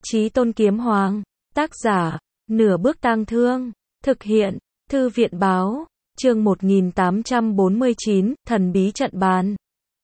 Chí Tôn Kiếm Hoàng, tác giả, Nửa Bước Tang Thương, thực hiện, Thư viện Báo, chương 1849, thần bí trận bàn.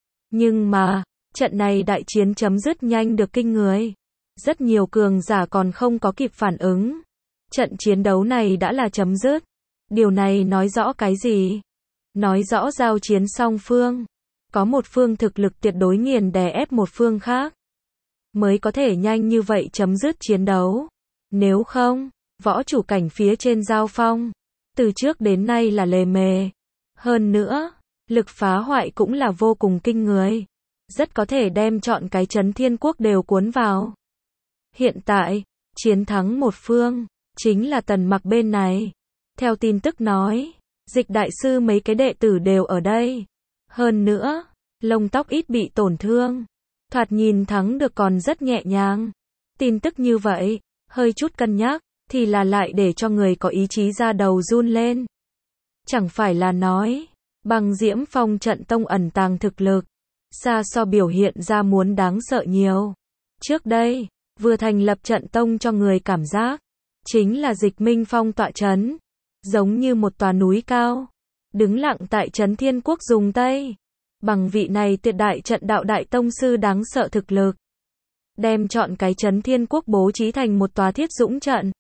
Nhưng mà, trận này đại chiến chấm dứt nhanh được kinh người. Rất nhiều cường giả còn không có kịp phản ứng. Trận chiến đấu này đã là chấm dứt. Điều này nói rõ cái gì? Nói rõ giao chiến song phương. Có một phương thực lực tuyệt đối nghiền đè ép một phương khác. Mới có thể nhanh như vậy chấm dứt chiến đấu. Nếu không, võ chủ cảnh phía trên giao phong, từ trước đến nay là lề mề. Hơn nữa, lực phá hoại cũng là vô cùng kinh người. Rất có thể đem chọn cái Chấn Thiên Quốc đều cuốn vào. Hiện tại, chiến thắng một phương, chính là Tần Mặc bên này. Theo tin tức nói, Dịch đại sư mấy cái đệ tử đều ở đây. Hơn nữa, lông tóc ít bị tổn thương. Thoạt nhìn thắng được còn rất nhẹ nhàng. Tin tức như vậy, hơi chút cân nhắc, thì là lại để cho người có ý chí ra đầu run lên. Chẳng phải là nói, Băng Diễm Phong trận tông ẩn tàng thực lực, xa so biểu hiện ra muốn đáng sợ nhiều. Trước đây, vừa thành lập trận tông cho người cảm giác, chính là Dịch Minh Phong tọa trấn, giống như một tòa núi cao, đứng lặng tại Chấn Thiên Quốc dùng Tây. Bằng vị này tuyệt đại trận đạo đại tông sư đáng sợ thực lực, đem chọn cái Chấn Thiên Quốc bố trí thành một tòa thiết dũng trận,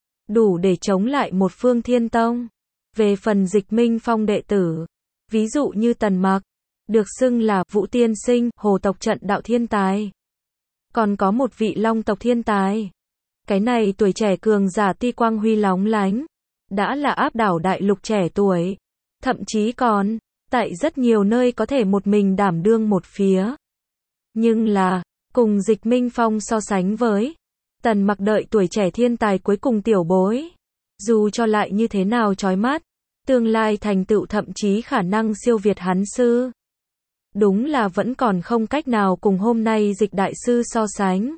đủ để chống lại một phương thiên tông. Về phần Dịch Minh Phong đệ tử, ví dụ như Tần Mặc, được xưng là Vũ Tiên Sinh, Hồ tộc trận đạo thiên tài. Còn có một vị Long tộc thiên tài. Cái này tuổi trẻ cường giả ti quang huy lóng lánh, đã là áp đảo đại lục trẻ tuổi. Thậm chí còn, tại rất nhiều nơi có thể một mình đảm đương một phía. Nhưng là, cùng Dịch Minh Phong so sánh với Tần Mặc đợi tuổi trẻ thiên tài cuối cùng tiểu bối, dù cho lại như thế nào chói mắt, tương lai thành tựu thậm chí khả năng siêu việt hắn sư. Đúng là vẫn còn không cách nào cùng hôm nay Dịch đại sư so sánh.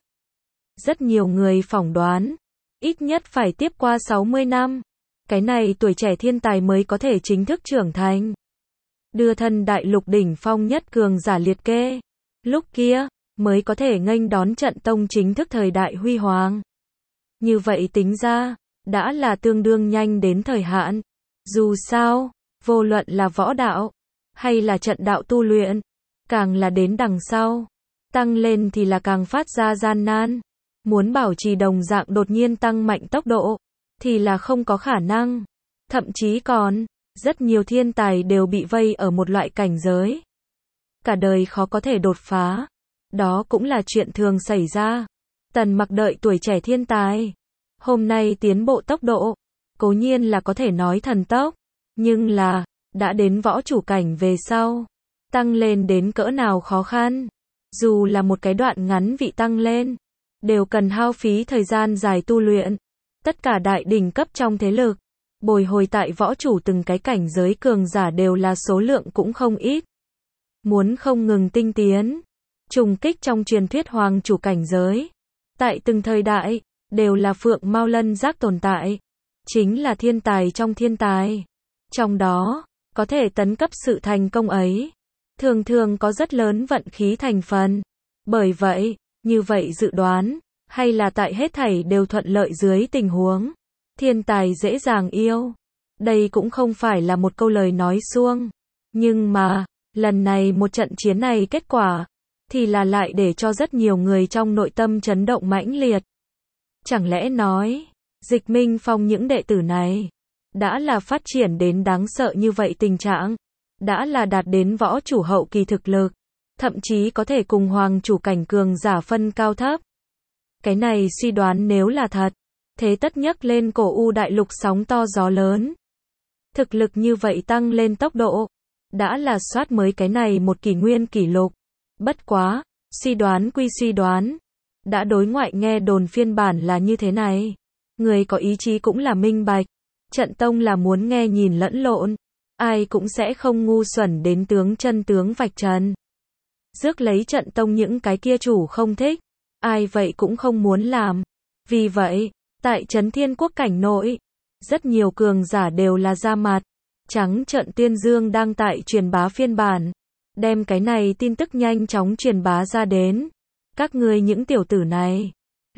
Rất nhiều người phỏng đoán, ít nhất phải tiếp qua 60 năm, cái này tuổi trẻ thiên tài mới có thể chính thức trưởng thành. Đưa thân đại lục đỉnh phong nhất cường giả liệt kê. Lúc kia, mới có thể nghênh đón trận tông chính thức thời đại huy hoàng. Như vậy tính ra, đã là tương đương nhanh đến thời hạn. Dù sao, vô luận là võ đạo, hay là trận đạo tu luyện, càng là đến đằng sau, tăng lên thì là càng phát ra gian nan. Muốn bảo trì đồng dạng đột nhiên tăng mạnh tốc độ, thì là không có khả năng. Thậm chí còn, rất nhiều thiên tài đều bị vây ở một loại cảnh giới. Cả đời khó có thể đột phá. Đó cũng là chuyện thường xảy ra. Tần Mặc đợi tuổi trẻ thiên tài. Hôm nay tiến bộ tốc độ, cố nhiên là có thể nói thần tốc. Nhưng là, đã đến võ chủ cảnh về sau. Tăng lên đến cỡ nào khó khăn. Dù là một cái đoạn ngắn vị tăng lên, đều cần hao phí thời gian dài tu luyện. Tất cả đại đỉnh cấp trong thế lực, bồi hồi tại võ chủ từng cái cảnh giới cường giả đều là số lượng cũng không ít. Muốn không ngừng tinh tiến, trùng kích trong truyền thuyết hoàng chủ cảnh giới. Tại từng thời đại, đều là phượng mao lân giác tồn tại. Chính là thiên tài trong thiên tài. Trong đó, có thể tấn cấp sự thành công ấy, thường thường có rất lớn vận khí thành phần. Bởi vậy, như vậy dự đoán, hay là tại hết thảy đều thuận lợi dưới tình huống, thiên tài dễ dàng yêu. Đây cũng không phải là một câu lời nói suông. Nhưng mà, lần này một trận chiến này kết quả, thì là lại để cho rất nhiều người trong nội tâm chấn động mãnh liệt. Chẳng lẽ nói, Dịch Minh Phong những đệ tử này, đã là phát triển đến đáng sợ như vậy tình trạng, đã là đạt đến võ chủ hậu kỳ thực lực, thậm chí có thể cùng hoàng chủ cảnh cường giả phân cao thấp. Cái này suy đoán nếu là thật, thế tất nhấc lên cổ u đại lục sóng to gió lớn. Thực lực như vậy tăng lên tốc độ, đã là soát mới cái này một kỷ nguyên kỷ lục. Bất quá, suy đoán quy suy đoán, đã đối ngoại nghe đồn phiên bản là như thế này. Người có ý chí cũng là minh bạch, trận tông là muốn nghe nhìn lẫn lộn, ai cũng sẽ không ngu xuẩn đến tướng chân tướng vạch trần. Rước lấy trận tông những cái kia chủ không thích, ai vậy cũng không muốn làm. Vì vậy, tại Chấn Thiên Quốc cảnh nội, rất nhiều cường giả đều là ra mặt. Trắng trợn tuyên dương đang tại truyền bá phiên bản, đem cái này tin tức nhanh chóng truyền bá ra đến. Các ngươi những tiểu tử này,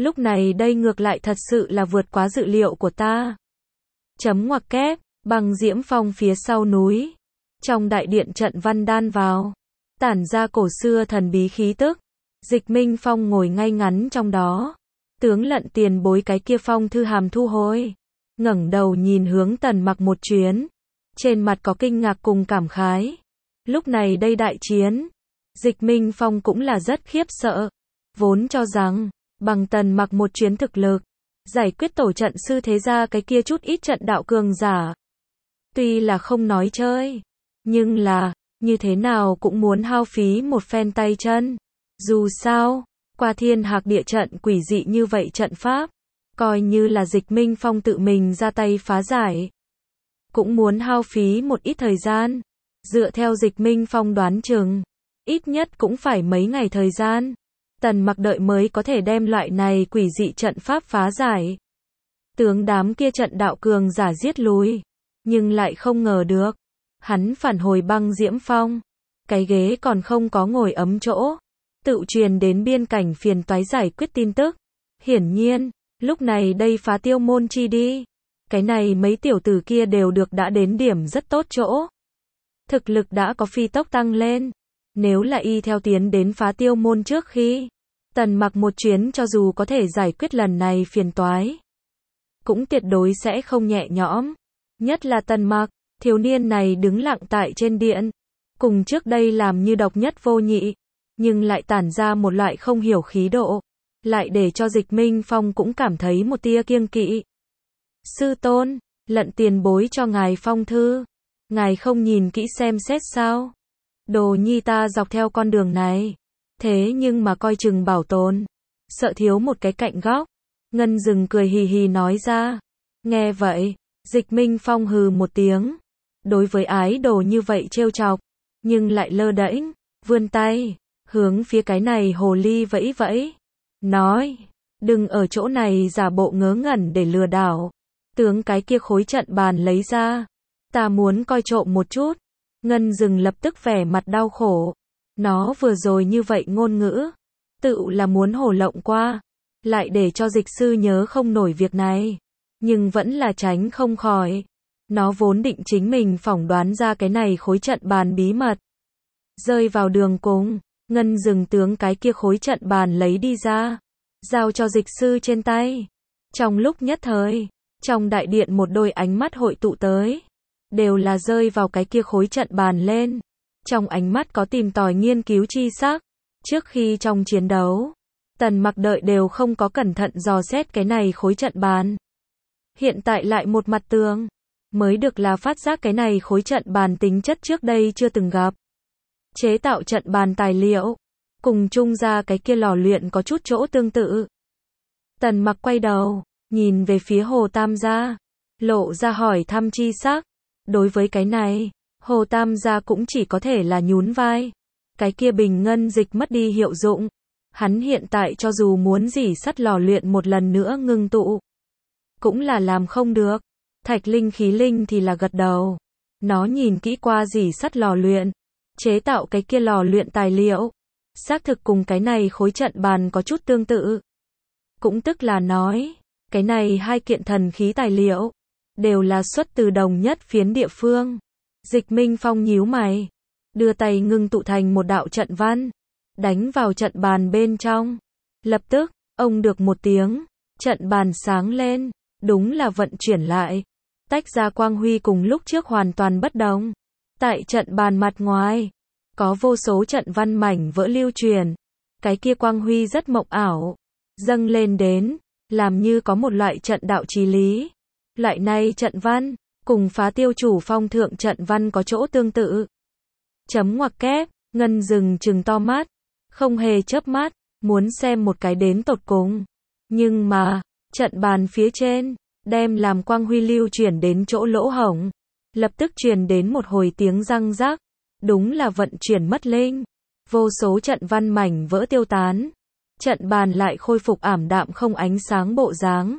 Lúc này đây ngược lại thật sự là vượt quá dự liệu của ta. Chấm ngoặc kép, băng diễm phong phía sau núi. Trong đại điện trận văn đan vào, tản ra cổ xưa thần bí khí tức. Dịch Minh Phong ngồi ngay ngắn trong đó. Tướng Lận tiền bối cái kia phong thư hàm thu hồi. Ngẩng đầu nhìn hướng Tần Mặc một chuyến. Trên mặt có kinh ngạc cùng cảm khái. Lúc này đây đại chiến, Dịch Minh Phong cũng là rất khiếp sợ. Vốn cho rằng, bằng Tần Mặc một chuyến thực lực, giải quyết tổ trận sư thế gia cái kia chút ít trận đạo cường giả. Tuy là không nói chơi, nhưng là, như thế nào cũng muốn hao phí một phen tay chân. Dù sao, qua thiên hạc địa trận quỷ dị như vậy trận pháp, coi như là Dịch Minh Phong tự mình ra tay phá giải, cũng muốn hao phí một ít thời gian. Dựa theo Dịch Minh Phong đoán chừng, ít nhất cũng phải mấy ngày thời gian. Tần Mặc đợi mới có thể đem loại này quỷ dị trận pháp phá giải. Tướng đám kia trận đạo cường giả giết lùi, nhưng lại không ngờ được, hắn phản hồi băng diễm phong, cái ghế còn không có ngồi ấm chỗ, tự truyền đến biên cảnh phiền toái giải quyết tin tức. Hiển nhiên, lúc này đây phá tiêu môn chi đi, cái này mấy tiểu tử kia đều được đã đến điểm rất tốt chỗ. Thực lực đã có phi tốc tăng lên. Nếu là y theo tiến đến phá tiêu môn trước khi Tần Mặc một chuyến, cho dù có thể giải quyết lần này phiền toái, cũng tuyệt đối sẽ không nhẹ nhõm. Nhất là Tần Mặc, thiếu niên này đứng lặng tại trên điện, cùng trước đây làm như độc nhất vô nhị, nhưng lại tản ra một loại không hiểu khí độ, lại để cho Dịch Minh Phong cũng cảm thấy một tia kiêng kỵ. Sư tôn, Lận tiền bối cho ngài phong thư, ngài không nhìn kỹ xem xét sao? Đồ nhi ta dọc theo con đường này, thế nhưng mà coi chừng bảo tồn, sợ thiếu một cái cạnh góc. Ngân Dừng cười hì hì nói ra. Nghe vậy, Dịch Minh Phong hừ một tiếng. Đối với ái đồ như vậy trêu chọc, nhưng lại lơ đễnh, vươn tay, hướng phía cái này hồ ly vẫy vẫy. Nói, đừng ở chỗ này giả bộ ngớ ngẩn để lừa đảo. Tướng cái kia khối trận bàn lấy ra, ta muốn coi trộm một chút. Ngân Dừng lập tức vẻ mặt đau khổ. Nó vừa rồi như vậy ngôn ngữ, tự là muốn hổ lộng qua, lại để cho dịch sư nhớ không nổi việc này, nhưng vẫn là tránh không khỏi. Nó vốn định chính mình phỏng đoán ra cái này khối trận bàn bí mật. Rơi vào đường cùng, Ngân Dừng tướng cái kia khối trận bàn lấy đi ra, giao cho dịch sư trên tay. Trong lúc nhất thời, trong đại điện một đôi ánh mắt hội tụ tới, đều là rơi vào cái kia khối trận bàn lên. Trong ánh mắt có tìm tòi nghiên cứu chi sắc. Trước khi trong chiến đấu, Tần Mặc đợi đều không có cẩn thận dò xét cái này khối trận bàn. Hiện tại lại một mặt tường, mới được là phát giác cái này khối trận bàn tính chất trước đây chưa từng gặp. Chế tạo trận bàn tài liệu, cùng chung ra cái kia lò luyện có chút chỗ tương tự. Tần Mặc quay đầu, nhìn về phía Hồ Tam gia, lộ ra hỏi thăm chi sắc. Đối với cái này, Hồ Tam gia cũng chỉ có thể là nhún vai. Cái kia bình ngân dịch mất đi hiệu dụng. Hắn hiện tại cho dù muốn rỉ sắt lò luyện một lần nữa ngưng tụ, cũng là làm không được. Thạch Linh Khí Linh thì là gật đầu. Nó nhìn kỹ qua rỉ sắt lò luyện, chế tạo cái kia lò luyện tài liệu, xác thực cùng cái này khối trận bàn có chút tương tự. Cũng tức là nói, cái này hai kiện thần khí tài liệu, đều là xuất từ đồng nhất phiến địa phương. Dịch Minh Phong nhíu mày, đưa tay ngưng tụ thành một đạo trận văn, đánh vào trận bàn bên trong. Lập tức, ông được một tiếng, trận bàn sáng lên, đúng là vận chuyển lại, tách ra quang huy cùng lúc trước hoàn toàn bất đồng. Tại trận bàn mặt ngoài, có vô số trận văn mảnh vỡ lưu truyền, cái kia quang huy rất mộng ảo, dâng lên đến, làm như có một loại trận đạo chí lý. Loại này trận văn, cùng phá tiêu chủ phong thượng trận văn có chỗ tương tự. Chấm ngoặc kép, Ngân Dừng trừng to mắt, không hề chớp mắt, muốn xem một cái đến tột cùng. Nhưng mà, trận bàn phía trên, đem làm quang huy lưu chuyển đến chỗ lỗ hổng, lập tức truyền đến một hồi tiếng răng rắc, đúng là vận chuyển mất linh. Vô số trận văn mảnh vỡ tiêu tán, trận bàn lại khôi phục ảm đạm không ánh sáng bộ dáng.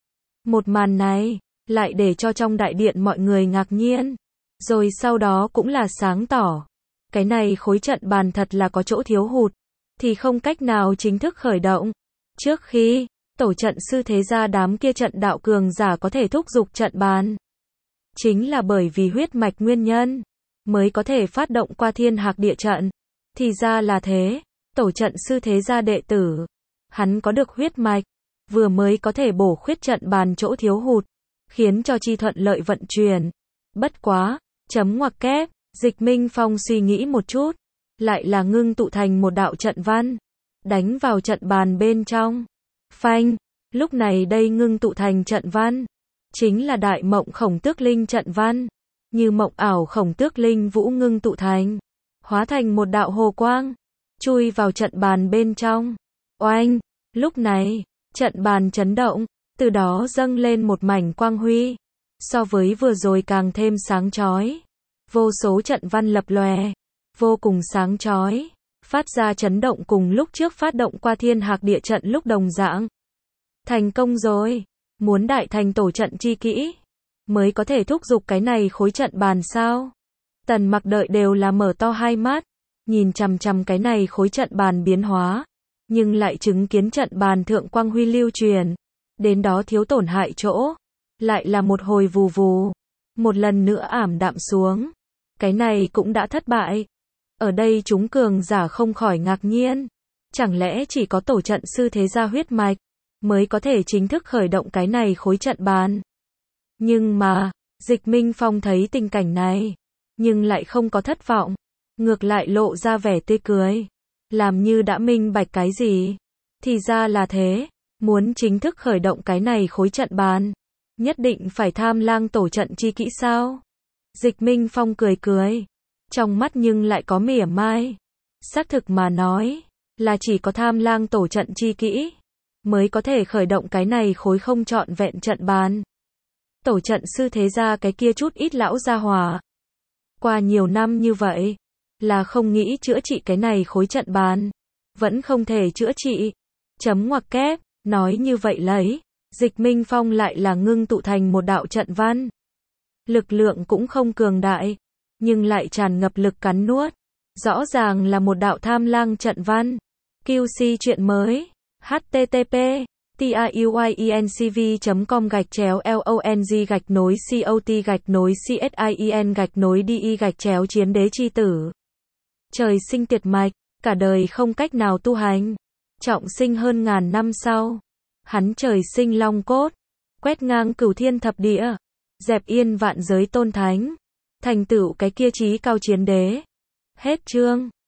Một màn này, lại để cho trong đại điện mọi người ngạc nhiên, rồi sau đó cũng là sáng tỏ. Cái này khối trận bàn thật là có chỗ thiếu hụt, thì không cách nào chính thức khởi động. Trước khi, Tổ trận sư thế gia đám kia trận đạo cường giả có thể thúc giục trận bàn. Chính là bởi vì huyết mạch nguyên nhân, mới có thể phát động qua thiên hạc địa trận. Thì ra là thế, tổ trận sư thế gia đệ tử, hắn có được huyết mạch, vừa mới có thể bổ khuyết trận bàn chỗ thiếu hụt, khiến cho chi thuận lợi vận chuyển. Bất quá, chấm ngoặc kép, Dịch Minh Phong suy nghĩ một chút, lại là ngưng tụ thành một đạo trận văn, đánh vào trận bàn bên trong. Phanh, lúc này đây ngưng tụ thành trận văn, chính là đại mộng khổng tước linh trận văn, như mộng ảo khổng tước linh vũ ngưng tụ thành, hóa thành một đạo hồ quang, chui vào trận bàn bên trong. Oanh, lúc này, trận bàn chấn động, từ đó dâng lên một mảnh quang huy, so với vừa rồi càng thêm sáng chói. Vô số trận văn lập lòe, vô cùng sáng chói, phát ra chấn động cùng lúc trước phát động qua thiên hạc địa trận lúc đồng dạng. Thành công rồi, muốn đại thành tổ trận chi kỹ, mới có thể thúc giục cái này khối trận bàn sao? Tần Mặc đợi đều là mở to hai mắt, nhìn chằm chằm cái này khối trận bàn biến hóa, nhưng lại chứng kiến trận bàn thượng quang huy lưu truyền, đến đó thiếu tổn hại chỗ, lại là một hồi vù vù, một lần nữa ảm đạm xuống. Cái này cũng đã thất bại. Ở đây chúng cường giả không khỏi ngạc nhiên, chẳng lẽ chỉ có tổ trận sư thế gia huyết mạch mới có thể chính thức khởi động cái này khối trận bàn? Nhưng mà, Dịch Minh Phong thấy tình cảnh này, nhưng lại không có thất vọng, ngược lại lộ ra vẻ tươi cười, làm như đã minh bạch cái gì. Thì ra là thế, muốn chính thức khởi động cái này khối trận bàn, nhất định phải tham lang tổ trận chi kỹ sao? Dịch Minh Phong cười cười, trong mắt nhưng lại có mỉa mai. Xác thực mà nói, là chỉ có tham lang tổ trận chi kỹ, mới có thể khởi động cái này khối không trọn vẹn trận bàn. Tổ trận sư thế gia cái kia chút ít lão gia hỏa, qua nhiều năm như vậy, là không nghĩ chữa trị cái này khối trận bàn, vẫn không thể chữa trị. Chấm ngoặc kép, nói như vậy lấy, Dịch Minh Phong lại là ngưng tụ thành một đạo trận văn. Lực lượng cũng không cường đại, nhưng lại tràn ngập lực cắn nuốt. Rõ ràng là một đạo tham lang trận văn. QC chuyện mới. http tiyuinCV.com/long/cot/CSIEN-DI-chiến đế chi tử. Trời sinh tiệt mạch, cả đời không cách nào tu hành. Trọng sinh hơn ngàn năm sau, hắn trời sinh long cốt, quét ngang cửu thiên thập địa, dẹp yên vạn giới tôn thánh, thành tựu cái kia chí cao chiến đế. Hết chương.